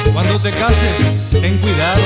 Cuando te cases, ten cuidado.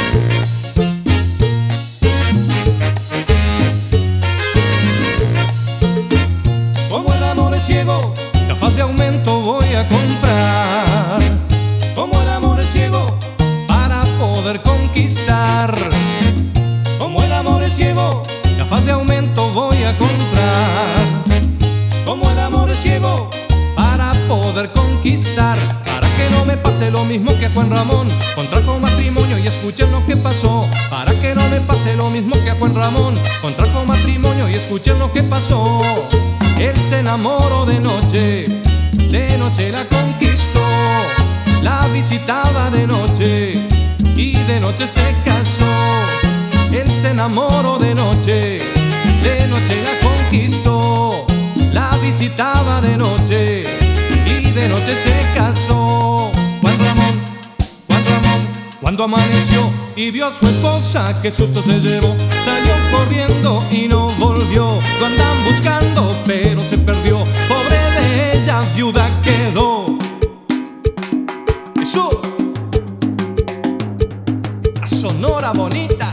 Como el amor es ciego, gafas de aumento voy a comprar. Como el amor es ciego, para poder conquistar. Como el amor es ciego, gafas de aumento voy a comprar. Como el amor es ciego, para poder conquistar. Para que no me pase lo mismo que a Juan Ramón, contrajo matrimonio y escuchen lo que pasó. Para que no me pase lo mismo que a Juan Ramón, contrajo matrimonio y escuchen lo que pasó. Él se enamoró de noche la conquistó. La visitaba de noche y de noche se casó. Él se enamoró de noche la conquistó. La visitaba de noche y de noche se casó. Juan Ramón, cuando amaneció y vio a su esposa, qué susto se llevó. Salió corriendo y no volvió. Lo andan buscando pero se perdió. Pobre de ella, viuda quedó. Jesús, la Sonora bonita.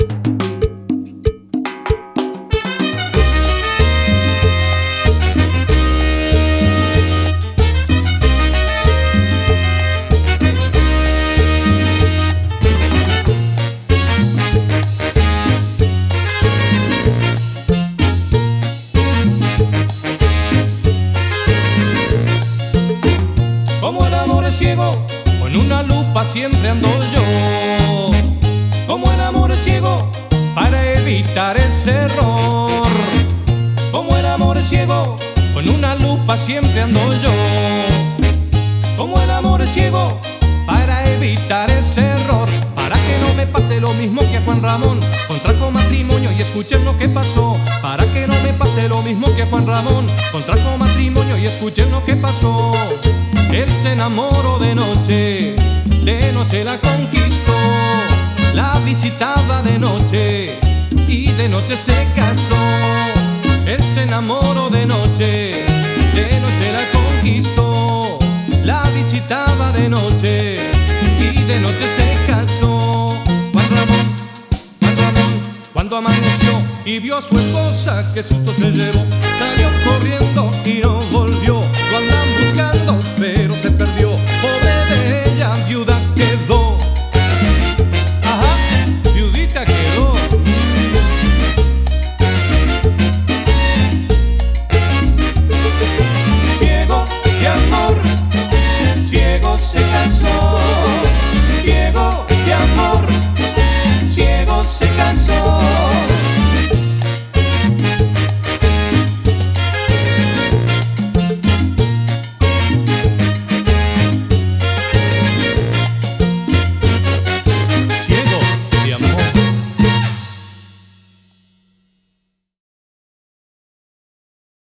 Como el amor es ciego, con una lupa siempre ando yo. Como el amor es ciego, para evitar ese error. Como el amor es ciego, con una lupa siempre ando yo. Como el amor es ciego, para evitar ese error. Para que no me pase lo mismo que a Juan Ramón, contrajo matrimonio y escuchen lo que pasó. Para que no me pase lo mismo que a Juan Ramón, contrajo matrimonio y escuchen lo que pasó. Él se enamoró de noche la conquistó. La visitaba de noche y de noche se casó. Él se enamoró de noche la conquistó. La visitaba de noche y de noche se casó. Juan Ramón, cuando amaneció y vio a su esposa, qué susto se llevó.